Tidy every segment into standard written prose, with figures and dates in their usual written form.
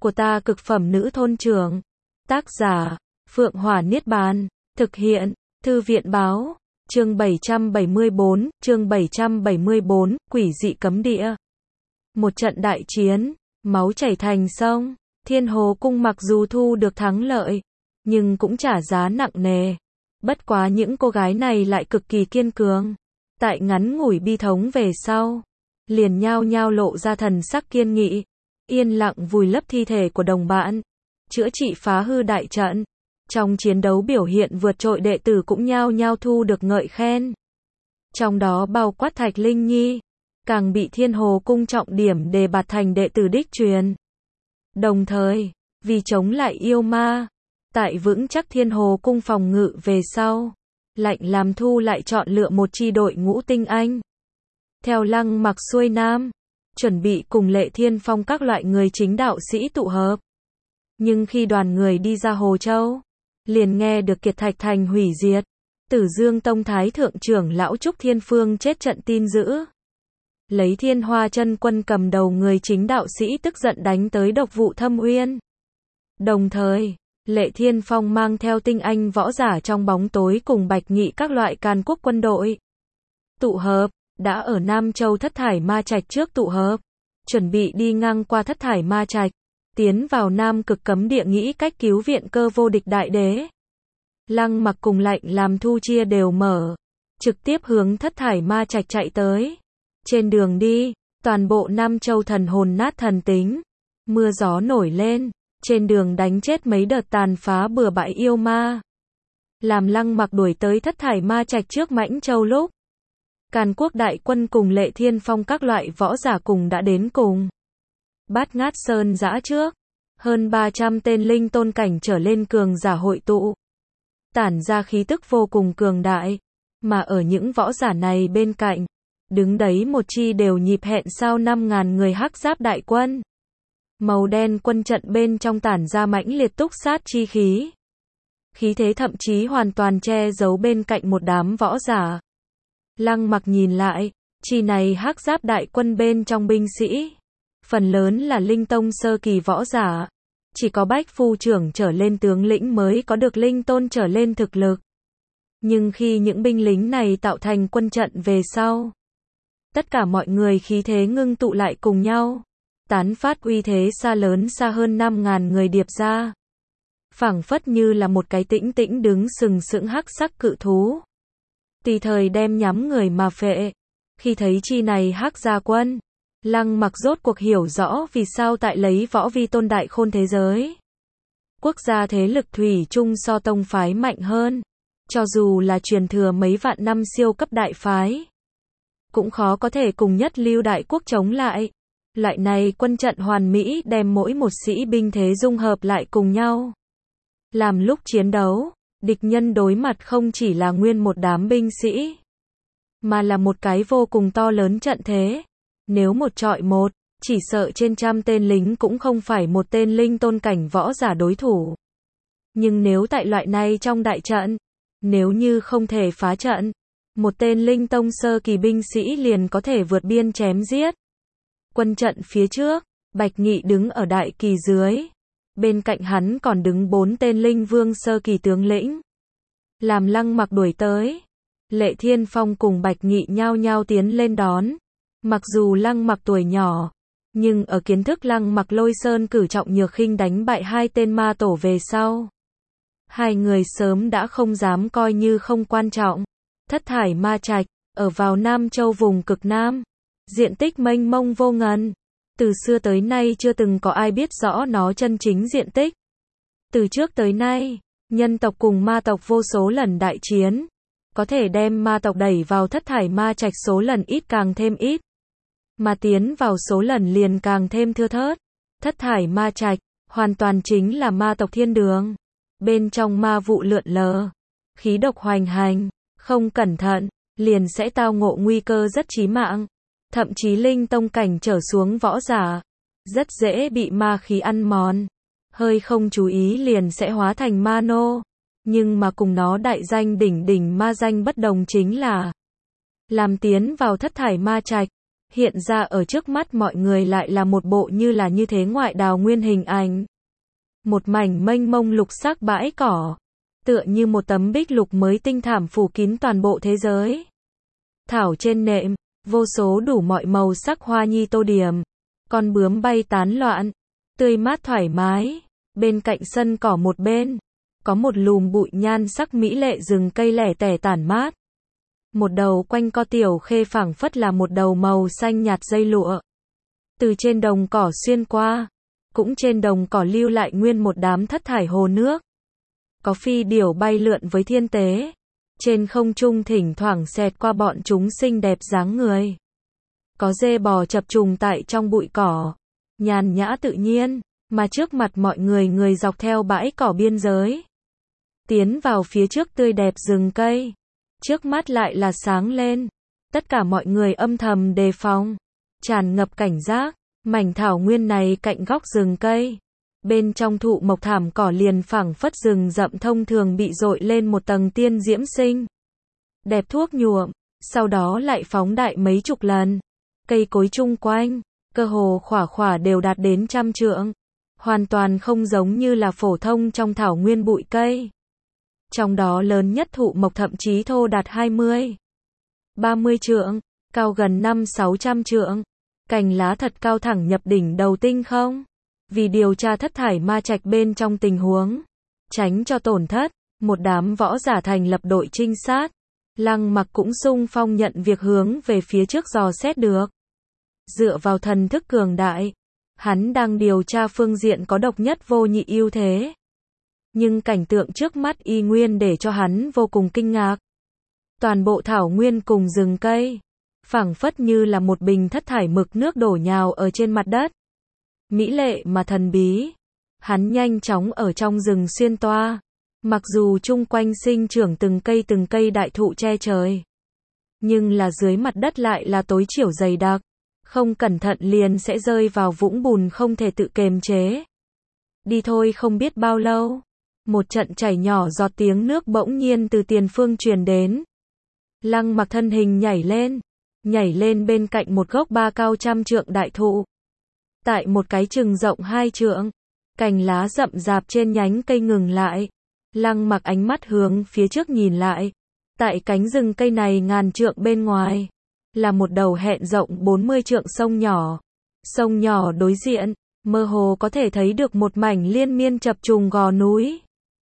của ta cực phẩm nữ thôn trưởng. Tác giả, Phượng Hỏa Niết Bàn. Thực hiện, Thư viện Báo. Chương 774, Quỷ dị cấm địa. Một trận đại chiến, máu chảy thành sông. Thiên Hồ Cung mặc dù thu được thắng lợi, nhưng cũng trả giá nặng nề. Bất quá những cô gái này lại cực kỳ kiên cường. Tại ngắn ngủi bi thống về sau, liền nhao nhao lộ ra thần sắc kiên nghị, yên lặng vùi lấp thi thể của đồng bạn, chữa trị phá hư đại trận. Trong chiến đấu biểu hiện vượt trội đệ tử cũng nhao nhao thu được ngợi khen. Trong đó bao quát Thạch Linh Nhi, càng bị Thiên Hồ Cung trọng điểm đề bạt thành đệ tử đích truyền. Đồng thời, vì chống lại yêu ma, tại vững chắc Thiên Hồ Cung phòng ngự về sau, Lạnh Làm Thu lại chọn lựa một chi đội ngũ tinh anh. Theo Lăng Mặc xuôi nam, chuẩn bị cùng Lệ Thiên Phong các loại người chính đạo sĩ tụ hợp. Nhưng khi đoàn người đi ra Hồ Châu, liền nghe được Kiệt Thạch Thành hủy diệt, Tử Dương Tông Thái Thượng trưởng lão Trúc Thiên Phương chết trận tin dữ. Lấy Thiên Hoa Chân Quân cầm đầu người chính đạo sĩ tức giận đánh tới Độc Vụ Thâm Uyên. Đồng thời, Lệ Thiên Phong mang theo tinh anh võ giả trong bóng tối cùng Bạch Nghị các loại Càn Quốc quân đội tụ hợp, đã ở Nam Châu Thất Thải Ma Trạch trước tụ hợp, chuẩn bị đi ngang qua Thất Thải Ma Trạch, tiến vào Nam Cực cấm địa nghĩ cách cứu viện Cơ Vô Địch đại đế. Lăng Mặc cùng Lạnh Làm Thu chia đều mở, trực tiếp hướng Thất Thải Ma Trạch chạy tới. Trên đường đi, toàn bộ Nam Châu thần hồn nát thần tính, mưa gió nổi lên, trên đường đánh chết mấy đợt tàn phá bừa bãi yêu ma. Làm Lăng Mặc đuổi tới Thất Thải Ma Trạch trước Mãnh Châu lúc, Càn Quốc đại quân cùng Lệ Thiên Phong các loại võ giả cùng đã đến cùng. Bát Ngát Sơn giã trước, hơn 300 tên linh tôn cảnh trở lên cường giả hội tụ, tản ra khí tức vô cùng cường đại, mà ở những võ giả này bên cạnh, đứng đấy một chi đều nhịp hẹn sao 5.000 người hắc giáp đại quân. Màu đen quân trận bên trong tản ra mãnh liệt túc sát chi khí. Khí thế thậm chí hoàn toàn che giấu bên cạnh một đám võ giả. Lăng Mặc nhìn lại, chi này hắc giáp đại quân bên trong binh sĩ, phần lớn là linh tông sơ kỳ võ giả. Chỉ có Bách Phu trưởng trở lên tướng lĩnh mới có được linh tôn trở lên thực lực. Nhưng khi những binh lính này tạo thành quân trận về sau, tất cả mọi người khí thế ngưng tụ lại cùng nhau, tán phát uy thế xa lớn xa hơn 5.000 người điệp ra. Phảng phất như là một cái tĩnh tĩnh đứng sừng sững hắc sắc cự thú, tùy thời đem nhắm người mà phệ. Khi thấy chi này hắc gia quân, Lăng Mặc rốt cuộc hiểu rõ vì sao tại lấy võ vi tôn đại khôn thế giới, quốc gia thế lực thủy chung so tông phái mạnh hơn. Cho dù là truyền thừa mấy vạn năm siêu cấp đại phái, cũng khó có thể cùng nhất lưu đại quốc chống lại. Loại này quân trận hoàn mỹ đem mỗi một sĩ binh thế dung hợp lại cùng nhau. Làm lúc chiến đấu, địch nhân đối mặt không chỉ là nguyên một đám binh sĩ, mà là một cái vô cùng to lớn trận thế. Nếu một trọi một, chỉ sợ trên trăm tên lính cũng không phải một tên linh tôn cảnh võ giả đối thủ. Nhưng nếu tại loại này trong đại trận, nếu như không thể phá trận, một tên linh tông sơ kỳ binh sĩ liền có thể vượt biên chém giết. Quân trận phía trước, Bạch Nghị đứng ở đại kỳ dưới. Bên cạnh hắn còn đứng 4 tên linh vương sơ kỳ tướng lĩnh. Làm Lăng Mặc đuổi tới, Lệ Thiên Phong cùng Bạch Nghị nhao nhao tiến lên đón. Mặc dù Lăng Mặc tuổi nhỏ, nhưng ở kiến thức Lăng Mặc Lôi Sơn cử trọng nhược khinh đánh bại 2 tên ma tổ về sau, hai người sớm đã không dám coi như không quan trọng. Thất Thải Ma Trạch, ở vào Nam Châu vùng cực Nam, diện tích mênh mông vô ngần. Từ xưa tới nay chưa từng có ai biết rõ nó chân chính diện tích. Từ trước tới nay, nhân tộc cùng ma tộc vô số lần đại chiến, có thể đem ma tộc đẩy vào Thất Thải Ma Trạch số lần ít càng thêm ít, mà tiến vào số lần liền càng thêm thưa thớt. Thất Thải Ma Trạch, hoàn toàn chính là ma tộc thiên đường. Bên trong ma vụ lượn lờ, khí độc hoành hành, không cẩn thận, liền sẽ tao ngộ nguy cơ rất chí mạng. Thậm chí linh tông cảnh trở xuống võ giả, rất dễ bị ma khí ăn mòn. Hơi không chú ý liền sẽ hóa thành ma nô. Nhưng mà cùng nó đại danh đỉnh đỉnh ma danh bất đồng chính là, làm tiến vào Thất Thải Ma Trạch, hiện ra ở trước mắt mọi người lại là một bộ như thế ngoại đào nguyên hình ảnh. Một mảnh mênh mông lục sắc bãi cỏ, tựa như một tấm bích lục mới tinh thảm phủ kín toàn bộ thế giới. Thảo trên nệm, vô số đủ mọi màu sắc hoa nhi tô điểm, con bướm bay tán loạn, tươi mát thoải mái. Bên cạnh sân cỏ một bên, có một lùm bụi nhan sắc mỹ lệ rừng cây lẻ tẻ tản mát. Một đầu quanh co tiểu khê phảng phất là một đầu màu xanh nhạt dây lụa. Từ trên đồng cỏ xuyên qua, cũng trên đồng cỏ lưu lại nguyên một đám thất thải hồ nước. Có phi điểu bay lượn với thiên tế. Trên không trung thỉnh thoảng xẹt qua bọn chúng xinh đẹp dáng người. Có dê bò chập trùng tại trong bụi cỏ, nhàn nhã tự nhiên, mà trước mặt mọi người dọc theo bãi cỏ biên giới. Tiến vào phía trước tươi đẹp rừng cây. Trước mắt lại là sáng lên. Tất cả mọi người âm thầm đề phòng, tràn ngập cảnh giác. Mảnh thảo nguyên này cạnh góc rừng cây. Bên trong thụ mộc thảm cỏ liền phảng phất rừng rậm thông thường bị dội lên một tầng tiên diễm sinh. Đẹp thuốc nhuộm, sau đó lại phóng đại mấy chục lần. Cây cối chung quanh, cơ hồ khỏa đều đạt đến 100 trượng. Hoàn toàn không giống như là phổ thông trong thảo nguyên bụi cây. Trong đó lớn nhất thụ mộc thậm chí thô đạt 20, 30 trượng, cao gần 500-600 trượng. Cành lá thật cao thẳng nhập đỉnh đầu tinh không. Vì điều tra thất thải ma trạch bên trong tình huống, tránh cho tổn thất, một đám võ giả thành lập đội trinh sát. Lăng Mặc cũng xung phong nhận việc hướng về phía trước dò xét được. Dựa vào thần thức cường đại, hắn đang điều tra phương diện có độc nhất vô nhị ưu thế. Nhưng cảnh tượng trước mắt y nguyên để cho hắn vô cùng kinh ngạc. Toàn bộ thảo nguyên cùng rừng cây, phảng phất như là một bình thất thải mực nước đổ nhào ở trên mặt đất. Mỹ lệ mà thần bí. Hắn nhanh chóng ở trong rừng xuyên toa. Mặc dù chung quanh sinh trưởng từng cây đại thụ che trời, nhưng là dưới mặt đất lại là tối chiểu dày đặc. Không cẩn thận liền sẽ rơi vào vũng bùn không thể tự kiềm chế. Đi thôi không biết bao lâu, một trận chảy nhỏ giọt tiếng nước bỗng nhiên từ tiền phương truyền đến. Lăng Mặc thân hình nhảy lên bên cạnh một gốc 3 cao 100 trượng đại thụ. Tại một cái chừng rộng 2 trượng, cành lá rậm rạp trên nhánh cây ngừng lại. Lăng Mặc ánh mắt hướng phía trước nhìn lại. Tại cánh rừng cây này ngàn trượng bên ngoài, là một đầu hẹn rộng 40 trượng sông nhỏ. Sông nhỏ đối diện, mơ hồ có thể thấy được một mảnh liên miên chập trùng gò núi.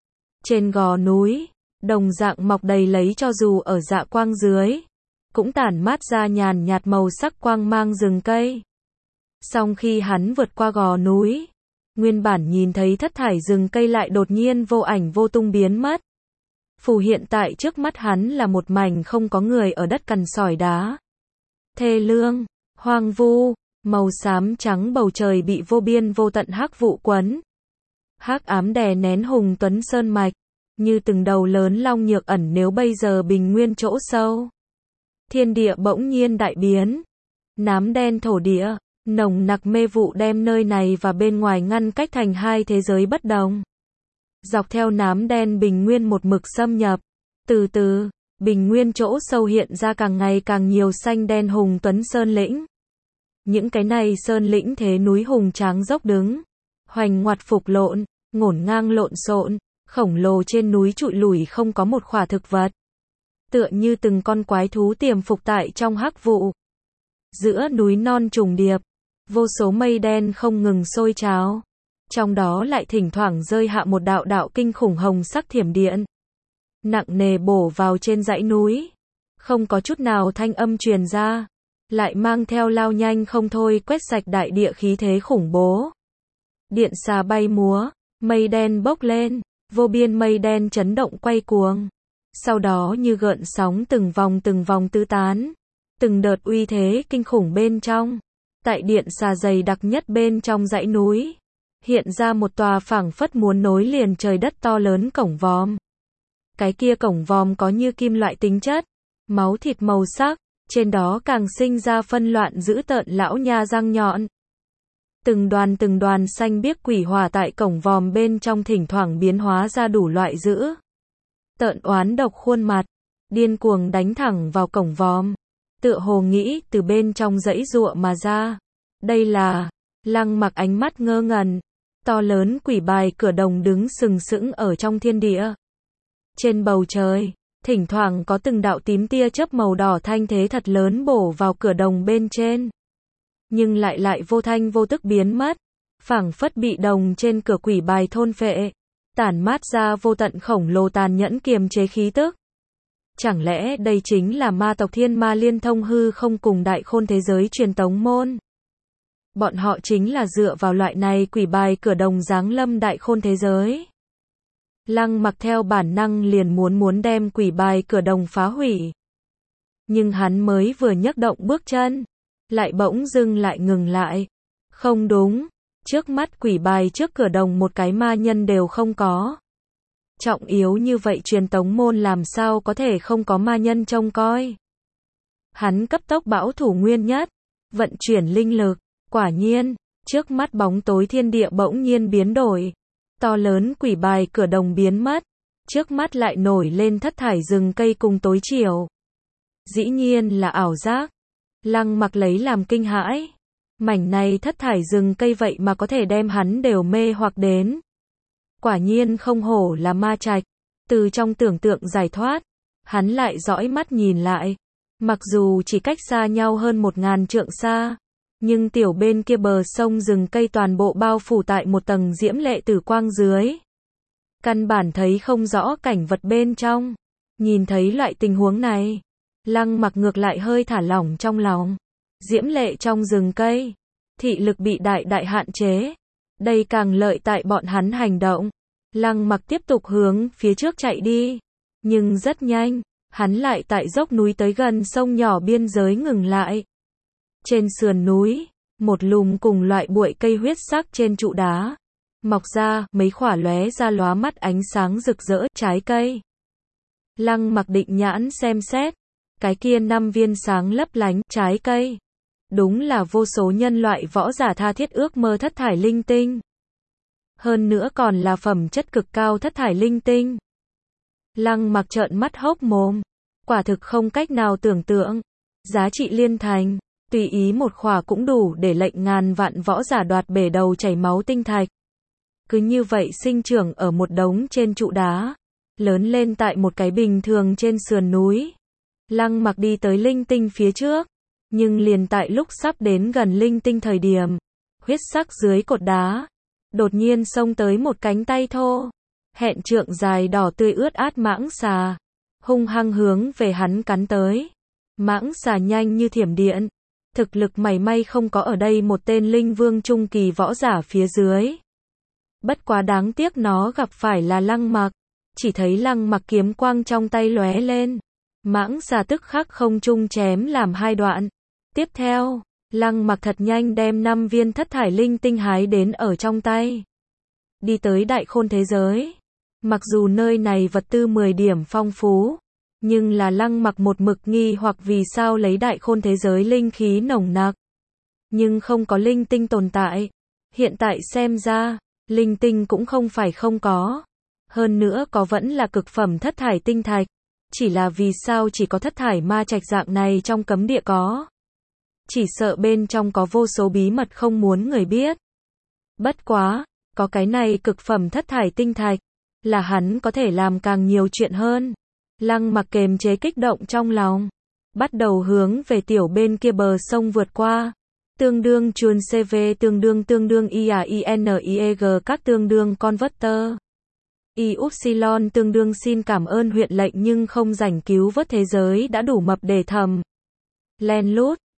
Trên gò núi, đồng dạng mọc đầy lấy cho dù ở dạ quang dưới, cũng tản mát ra nhàn nhạt màu sắc quang mang rừng cây. Song khi hắn vượt qua gò núi, nguyên bản nhìn thấy thất thải rừng cây lại đột nhiên vô ảnh vô tung biến mất. Phù hiện tại trước mắt hắn là một mảnh không có người ở đất cằn sỏi đá. Thê lương, hoang vu, màu xám trắng bầu trời bị vô biên vô tận hắc vụ quấn. Hắc ám đè nén Hùng Tuấn Sơn mạch, như từng đầu lớn long nhược ẩn nếu bây giờ bình nguyên chỗ sâu. Thiên địa bỗng nhiên đại biến. Nám đen thổ địa, nồng nặc mê vụ đem nơi này và bên ngoài ngăn cách thành hai thế giới bất đồng. Dọc theo nám đen bình nguyên một mực xâm nhập. Từ từ, bình nguyên chỗ sâu hiện ra càng ngày càng nhiều xanh đen Hùng Tuấn Sơn lĩnh. Những cái này sơn lĩnh thế núi hùng tráng dốc đứng, hoành ngoặt phục lộn, ngổn ngang lộn xộn, khổng lồ trên núi trụi lủi không có một khỏa thực vật. Tựa như từng con quái thú tiềm phục tại trong hắc vụ. Giữa núi non trùng điệp, vô số mây đen không ngừng sôi trào. Trong đó lại thỉnh thoảng rơi hạ một đạo đạo kinh khủng hồng sắc thiểm điện. Nặng nề bổ vào trên dãy núi. Không có chút nào thanh âm truyền ra. Lại mang theo lao nhanh không thôi quét sạch đại địa khí thế khủng bố. Điện xà bay múa, mây đen bốc lên, vô biên mây đen chấn động quay cuồng. Sau đó như gợn sóng từng vòng tứ tán. Từng đợt uy thế kinh khủng bên trong. Tại điện xà dày đặc nhất bên trong dãy núi, hiện ra một tòa phảng phất muốn nối liền trời đất to lớn cổng vòm. Cái kia cổng vòm có như kim loại tính chất, máu thịt màu sắc, trên đó càng sinh ra phân loạn dữ tợn lão nha răng nhọn. Từng đoàn xanh biếc quỷ hỏa tại cổng vòm bên trong thỉnh thoảng biến hóa ra đủ loại dữ tợn oán độc khuôn mặt, điên cuồng đánh thẳng vào cổng vòm. tựa hồ nghĩ từ bên trong giãy giụa mà ra. Đây là, Lăng Mặc ánh mắt ngơ ngẩn, to lớn quỷ bài cửa đồng đứng sừng sững ở trong thiên địa. Trên bầu trời, thỉnh thoảng có từng đạo tím tia chớp màu đỏ thanh thế thật lớn bổ vào cửa đồng bên trên. Nhưng lại vô thanh vô tức biến mất, phảng phất bị đồng trên cửa quỷ bài thôn phệ, tản mát ra vô tận khổng lồ tàn nhẫn kiềm chế khí tức. Chẳng lẽ đây chính là ma tộc Thiên Ma Liên Thông hư không cùng Đại Khôn thế giới truyền tống môn? Bọn họ chính là dựa vào loại này quỷ bài cửa đồng giáng lâm Đại Khôn thế giới. Lăng Mặc theo bản năng liền muốn đem quỷ bài cửa đồng phá hủy. Nhưng hắn mới vừa nhấc động bước chân, lại bỗng dưng lại ngừng lại. Không đúng, trước mắt quỷ bài trước cửa đồng một cái ma nhân đều không có. Trọng yếu như vậy truyền tống môn làm sao có thể không có ma nhân trông coi. Hắn cấp tốc bão thủ nguyên nhất, vận chuyển linh lực, quả nhiên, trước mắt bóng tối thiên địa bỗng nhiên biến đổi. To lớn quỷ bài cửa đồng biến mất, trước mắt lại nổi lên thất thải rừng cây cùng tối chiều. Dĩ nhiên là ảo giác. Lăng Mặc lấy làm kinh hãi. Mảnh này thất thải rừng cây vậy mà có thể đem hắn đều mê hoặc đến. Quả nhiên không hổ là ma trạch. Từ trong tưởng tượng giải thoát, hắn lại dõi mắt nhìn lại. Mặc dù chỉ cách xa nhau hơn 1000 trượng xa, nhưng tiểu bên kia bờ sông rừng cây toàn bộ bao phủ tại một tầng diễm lệ tử quang dưới. Căn bản thấy không rõ cảnh vật bên trong. Nhìn thấy loại tình huống này, Lăng Mặc ngược lại hơi thả lỏng trong lòng. Diễm lệ trong rừng cây, thị lực bị đại hạn chế. Đây càng lợi tại bọn hắn hành động. Lăng Mặc tiếp tục hướng phía trước chạy đi. Nhưng rất nhanh, hắn lại tại dốc núi tới gần sông nhỏ biên giới ngừng lại. Trên sườn núi, một lùm cùng loại bụi cây huyết sắc trên trụ đá, mọc ra mấy khỏa lóe ra lóa mắt ánh sáng rực rỡ trái cây. Lăng Mặc định nhãn xem xét, cái kia 5 viên sáng lấp lánh trái cây, đúng là vô số nhân loại võ giả tha thiết ước mơ thất thải linh tinh. Hơn nữa còn là phẩm chất cực cao thất thải linh tinh. Lăng Mặc trợn mắt hốc mồm, quả thực không cách nào tưởng tượng, giá trị liên thành, tùy ý một khỏa cũng đủ để lệnh ngàn vạn võ giả đoạt bể đầu chảy máu tinh thạch. Cứ như vậy sinh trưởng ở một đống trên trụ đá, lớn lên tại một cái bình thường trên sườn núi. Lăng Mặc đi tới linh tinh phía trước, nhưng liền tại lúc sắp đến gần linh tinh thời điểm, huyết sắc dưới cột đá, đột nhiên xông tới một cánh tay thô, hẹn trượng dài đỏ tươi ướt át mãng xà, hung hăng hướng về hắn cắn tới. Mãng xà nhanh như thiểm điện, thực lực mảy may không có ở đây một tên linh vương trung kỳ võ giả phía dưới. Bất quá đáng tiếc nó gặp phải là Lăng Mặc, chỉ thấy Lăng Mặc kiếm quang trong tay lóe lên, mãng xà tức khắc không trung chém làm 2 đoạn. Tiếp theo, Lăng Mặc thật nhanh đem 5 viên thất thải linh tinh hái đến ở trong tay. Đi tới Đại Khôn thế giới. Mặc dù nơi này vật tư 10 điểm phong phú, nhưng là Lăng Mặc một mực nghi hoặc vì sao lấy Đại Khôn thế giới linh khí nồng nặc, nhưng không có linh tinh tồn tại. Hiện tại xem ra, linh tinh cũng không phải không có. Hơn nữa có vẫn là cực phẩm thất thải tinh thạch. Chỉ là vì sao chỉ có thất thải ma trạch dạng này trong cấm địa có. Chỉ sợ bên trong có vô số bí mật không muốn người biết. Bất quá, có cái này cực phẩm thất thải tinh thạch, là hắn có thể làm càng nhiều chuyện hơn. Lăng Mặc kềm chế kích động trong lòng, bắt đầu hướng về tiểu bên kia bờ sông vượt qua. Tương đương chuồn CV tương đương IAINIEG các tương đương converter. Yupsilon tương đương xin cảm ơn huyện lệnh nhưng không rảnh cứu vớt thế giới đã đủ mập để thầm. Len lút,